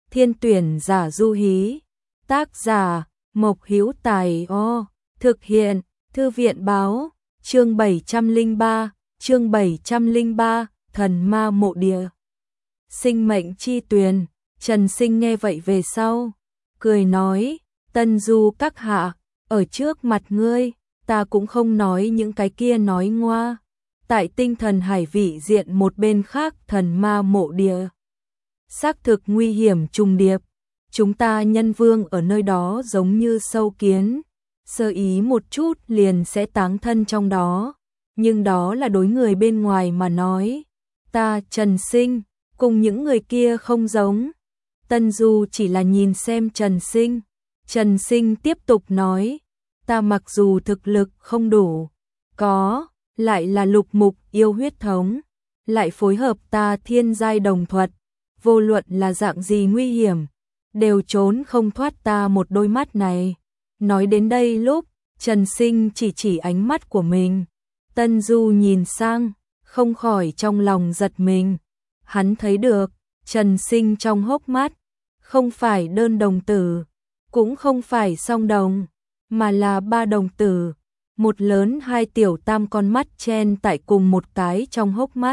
Thiên tuyển giả du hí. Tác giả Mộc Hữu Tài. Thực hiện Thư viện báo. Chương 703, Thần Ma Mộ Địa. Sinh mệnh chi tuyền. Trần Sinh nghe vậy về sau, cười nói, Tân Du các hạ, ở trước mặt ngươi, ta cũng không nói những cái kia nói ngoa. Tại tinh thần hải vị diện một bên khác thần ma mộ địa, xác thực nguy hiểm trùng điệp. Chúng ta nhân vương ở nơi đó giống như sâu kiến, sơ ý một chút liền sẽ táng thân trong đó. Nhưng đó là đối người bên ngoài mà nói. Ta Trần Sinh cùng những người kia không giống. Tân Du chỉ là nhìn xem Trần Sinh. Trần Sinh tiếp tục nói, ta mặc dù thực lực không đủ, có lại là lục mục yêu huyết thống, lại phối hợp ta thiên giai đồng thuật, vô luận là dạng gì nguy hiểm, đều trốn không thoát ta một đôi mắt này. Nói đến đây lúc, Trần Sinh chỉ ánh mắt của mình. Tân Du nhìn sang, không khỏi trong lòng giật mình. Hắn thấy được, Trần Sinh trong hốc mắt, không phải đơn đồng tử, cũng không phải song đồng, mà là ba đồng tử, một lớn hai tiểu tam con mắt chen tại cùng một cái trong hốc mắt.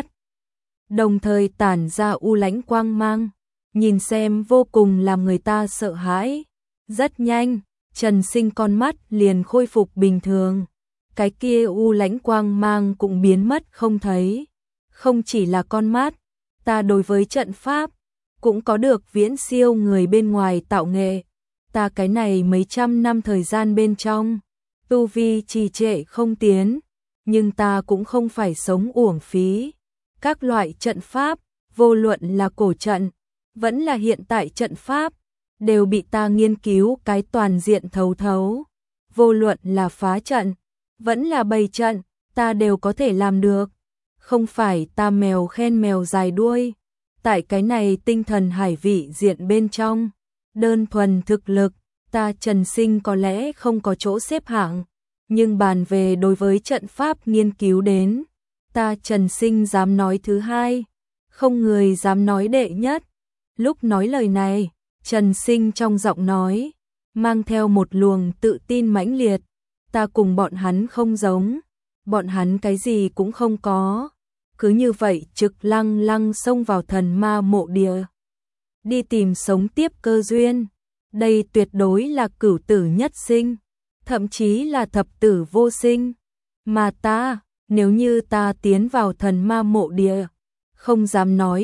Đồng thời tản ra u lãnh quang mang, nhìn xem vô cùng làm người ta sợ hãi. Rất nhanh, Trần Sinh con mắt liền khôi phục bình thường. Cái kia u lãnh quang mang cũng biến mất không thấy. Không chỉ là con mắt, ta đối với trận pháp cũng có được viễn siêu người bên ngoài tạo nghệ. Ta cái này mấy trăm năm thời gian bên trong, tu vi trì trệ không tiến, nhưng ta cũng không phải sống uổng phí. Các loại trận pháp, vô luận là cổ trận, vẫn là hiện tại trận pháp, đều bị ta nghiên cứu cái toàn diện thấu thấu. Vô luận là phá trận, vẫn là bày trận, ta đều có thể làm được. Không phải ta mèo khen mèo dài đuôi. Tại cái này tinh thần hải vị diện bên trong, đơn thuần thực lực, ta Trần Sinh có lẽ không có chỗ xếp hạng, nhưng bàn về đối với trận pháp nghiên cứu đến, ta Trần Sinh dám nói thứ hai, không người dám nói đệ nhất. Lúc nói lời này, Trần Sinh trong giọng nói, mang theo một luồng tự tin mãnh liệt. Ta cùng bọn hắn không giống, bọn hắn cái gì cũng không có. Cứ như vậy trực lăng lăng xông vào thần ma mộ địa, đi tìm sống tiếp cơ duyên. Đây tuyệt đối là cửu tử nhất sinh, thậm chí là thập tử vô sinh. Mà ta, nếu như ta tiến vào thần ma mộ địa, không dám nói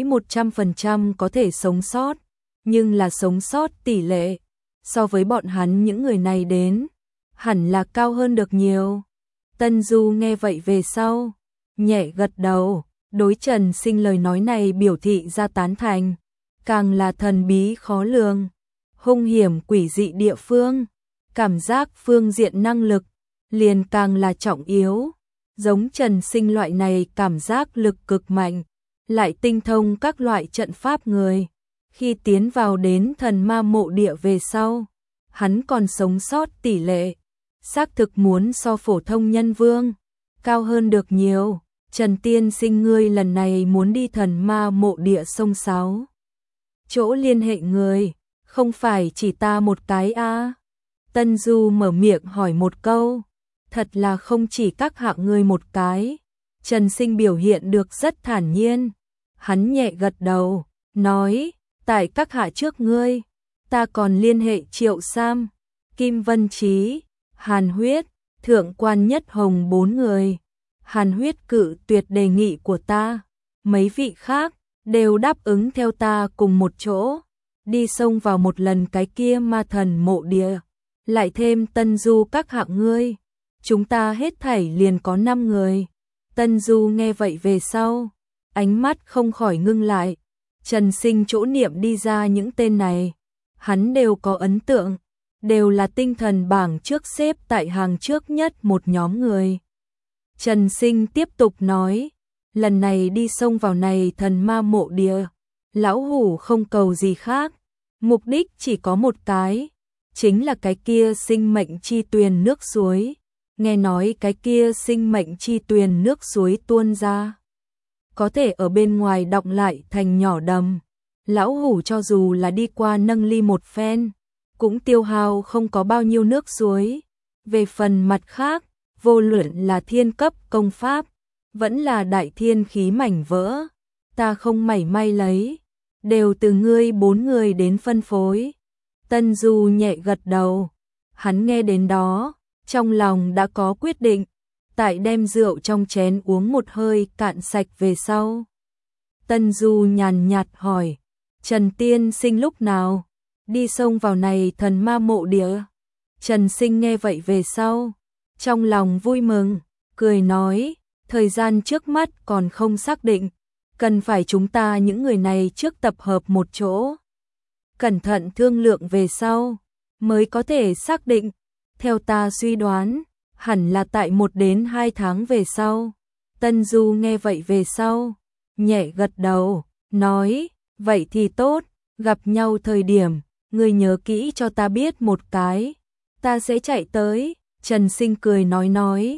100% có thể sống sót, nhưng là sống sót tỷ lệ, so với bọn hắn những người này đến, hẳn là cao hơn được nhiều. Tân Du nghe vậy về sau, nhẹ gật đầu, đối Trần Sinh lời nói này biểu thị ra tán thành. Càng là thần bí khó lường, hung hiểm quỷ dị địa phương, cảm giác phương diện năng lực, liền càng là trọng yếu. Giống Trần Sinh loại này cảm giác lực cực mạnh, lại tinh thông các loại trận pháp người. Khi tiến vào đến thần ma mộ địa về sau, hắn còn sống sót tỷ lệ, xác thực muốn so phổ thông nhân vương, cao hơn được nhiều. Trần tiên sinh ngươi lần này muốn đi thần ma mộ địa sông Sáo. Chỗ liên hệ người, không phải chỉ ta một cái a? Tân Du mở miệng hỏi một câu, thật là không chỉ các hạng ngươi một cái. Trần Sinh biểu hiện được rất thản nhiên, hắn nhẹ gật đầu, nói, tại các hạ trước ngươi, ta còn liên hệ Triệu Sam, Kim Vân Trí, Hàn Huyết, Thượng Quan Nhất Hồng 4 người. Hàn Huyết cự tuyệt đề nghị của ta, mấy vị khác đều đáp ứng theo ta cùng một chỗ, đi xông vào một lần cái kia ma thần mộ địa, lại thêm Tân Du các hạng ngươi, chúng ta hết thảy liền có 5 người. Tân Du nghe vậy về sau, ánh mắt không khỏi ngưng lại. Trần Sinh chỗ niệm đi ra những tên này, hắn đều có ấn tượng, đều là tinh thần bảng trước xếp tại hàng trước nhất một nhóm người. Trần Sinh tiếp tục nói, lần này đi xông vào này thần ma mộ địa, lão hủ không cầu gì khác, mục đích chỉ có một cái, chính là cái kia sinh mệnh chi tuyền nước suối. Nghe nói cái kia sinh mệnh chi tuyền nước suối tuôn ra, có thể ở bên ngoài đọng lại thành nhỏ đầm, Lão Hủ cho dù là đi qua nâng ly một phen, cũng tiêu hao không có bao nhiêu nước suối. Về phần mặt khác, vô luận là thiên cấp công pháp, vẫn là đại thiên khí mảnh vỡ, ta không mảy may lấy, đều từ ngươi 4 người đến phân phối. Tân Du nhẹ gật đầu, hắn nghe đến đó, trong lòng đã có quyết định, tại đem rượu trong chén uống một hơi cạn sạch về sau. Tân Du nhàn nhạt hỏi, Trần Tiên Sinh lúc nào đi xông vào này thần ma mộ địa? Trần Sinh nghe vậy về sau, trong lòng vui mừng, cười nói, thời gian trước mắt còn không xác định, cần phải chúng ta những người này trước tập hợp một chỗ, cẩn thận thương lượng về sau, mới có thể xác định. Theo ta suy đoán, hẳn là tại 1 đến 2 tháng về sau. Tân Du nghe vậy về sau, nhẹ gật đầu, nói, vậy thì tốt, gặp nhau thời điểm, ngươi nhớ kỹ cho ta biết một cái, ta sẽ chạy tới. Trần Sinh cười nói,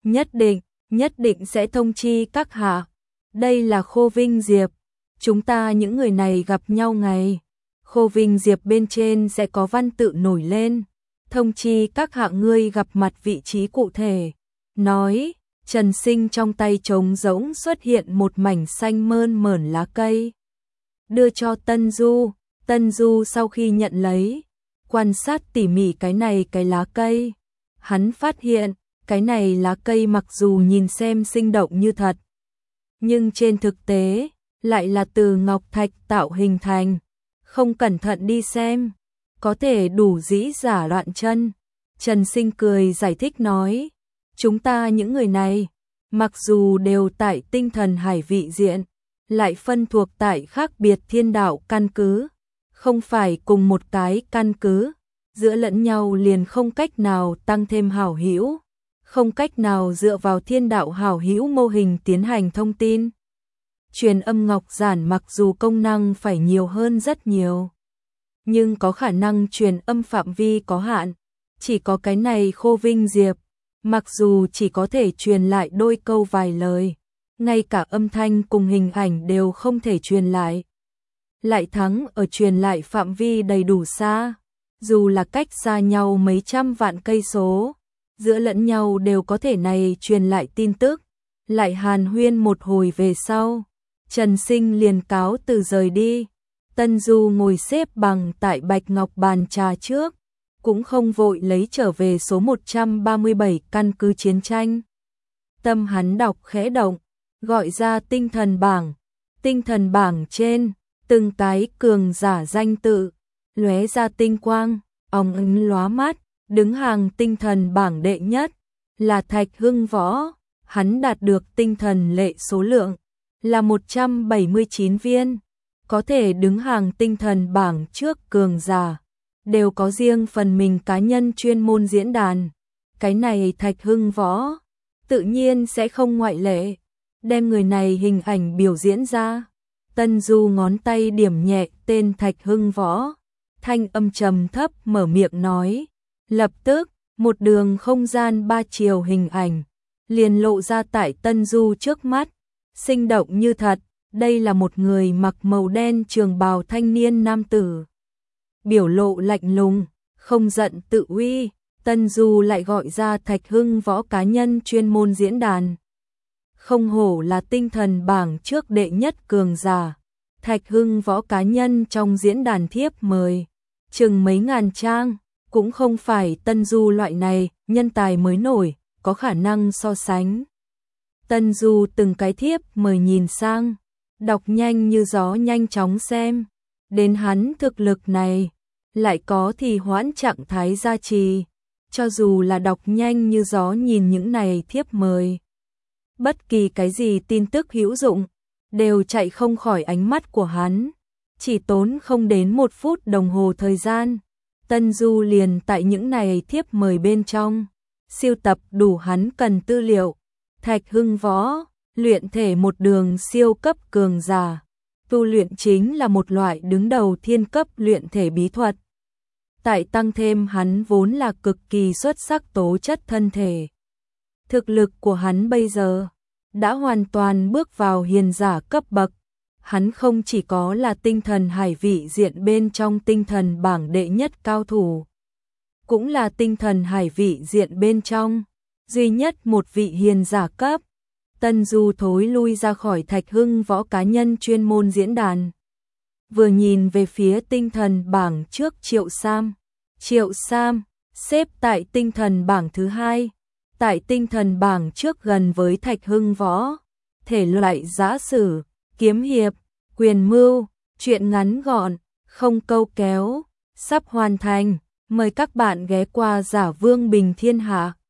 nhất định sẽ thông chi các hạ. Đây là Khô Vinh Diệp, chúng ta những người này gặp nhau ngày, Khô Vinh Diệp bên trên sẽ có văn tự nổi lên, thông chi các hạ ngươi gặp mặt vị trí cụ thể. Nói, Trần Sinh trong tay trống rỗng xuất hiện một mảnh xanh mơn mởn lá cây, đưa cho Tân Du. Tân Du sau khi nhận lấy, quan sát tỉ mỉ cái lá cây, hắn phát hiện, cái này lá cây mặc dù nhìn xem sinh động như thật, nhưng trên thực tế, lại là từ ngọc thạch tạo hình thành, không cẩn thận đi xem, có thể đủ dĩ giả loạn chân. Trần Sinh cười giải thích nói, chúng ta những người này, mặc dù đều tại tinh thần hải vị diện, lại phân thuộc tại khác biệt thiên đạo căn cứ, không phải cùng một cái căn cứ, giữa lẫn nhau liền không cách nào tăng thêm hảo hữu, không cách nào dựa vào thiên đạo hảo hữu mô hình tiến hành thông tin. Truyền âm ngọc giản mặc dù công năng phải nhiều hơn rất nhiều, nhưng có khả năng truyền âm phạm vi có hạn, chỉ có cái này Khô Vinh Diệp, mặc dù chỉ có thể truyền lại đôi câu vài lời, ngay cả âm thanh cùng hình ảnh đều không thể truyền lại thắng ở truyền lại phạm vi đầy đủ xa, dù là cách xa nhau mấy trăm vạn cây số, giữa lẫn nhau đều có thể này truyền lại tin tức. Lại hàn huyên một hồi về sau, Trần Sinh liền cáo từ rời đi. Tân Du ngồi xếp bằng tại bạch ngọc bàn trà trước, cũng không vội lấy trở về số 137 căn cứ chiến tranh. Tâm hắn đọc khẽ động, gọi ra tinh thần bảng trên, từng cái cường giả danh tự, lóe ra tinh quang, óng ánh lóa mắt, đứng hàng tinh thần bảng đệ nhất, là Thạch Hưng Võ, hắn đạt được tinh thần lệ số lượng, là 179 viên, có thể đứng hàng tinh thần bảng trước cường giả, đều có riêng phần mình cá nhân chuyên môn diễn đàn, cái này Thạch Hưng Võ, tự nhiên sẽ không ngoại lệ, đem người này hình ảnh biểu diễn ra. Tân Du ngón tay điểm nhẹ tên Thạch Hưng Võ, thanh âm trầm thấp mở miệng nói, lập tức, một đường không gian 3 chiều hình ảnh, liền lộ ra tại Tân Du trước mắt, sinh động như thật, đây là một người mặc màu đen trường bào thanh niên nam tử. Biểu lộ lạnh lùng, không giận tự uy, Tân Du lại gọi ra Thạch Hưng Võ cá nhân chuyên môn diễn đàn. Không hổ là tinh thần bảng trước đệ nhất cường giả, Thạch Hưng Võ cá nhân trong diễn đàn thiếp mời, chừng mấy ngàn trang, cũng không phải Tân Du loại này, nhân tài mới nổi, có khả năng so sánh. Tân Du từng cái thiếp mời nhìn sang, đọc nhanh như gió nhanh chóng xem, đến hắn thực lực này, lại có thì hoãn trạng thái gia trì, cho dù là đọc nhanh như gió nhìn những này thiếp mời. Bất kỳ cái gì tin tức hữu dụng, đều chạy không khỏi ánh mắt của hắn, chỉ tốn không đến 1 phút đồng hồ thời gian. Tân Du liền tại những này thiếp mời bên trong, siêu tập đủ hắn cần tư liệu. Thạch Hưng Võ, luyện thể một đường siêu cấp cường giả, tu luyện chính là một loại đứng đầu thiên cấp luyện thể bí thuật. Tại tăng thêm hắn vốn là cực kỳ xuất sắc tố chất thân thể. Thực lực của hắn bây giờ đã hoàn toàn bước vào hiền giả cấp bậc, hắn không chỉ có là tinh thần hải vị diện bên trong tinh thần bảng đệ nhất cao thủ, cũng là tinh thần hải vị diện bên trong duy nhất một vị hiền giả cấp. Tân Du thối lui ra khỏi Thạch Hưng Võ cá nhân chuyên môn diễn đàn. Vừa nhìn về phía tinh thần bảng trước Triệu Sam. Triệu Sam xếp tại tinh thần bảng thứ 2, tại tinh thần bảng trước gần với Thạch Hưng Võ. Thể loại giã sử, kiếm hiệp, quyền mưu, truyện ngắn gọn, không câu kéo, sắp hoàn thành. Mời các bạn ghé qua Giả Vương Bình Thiên Hạ.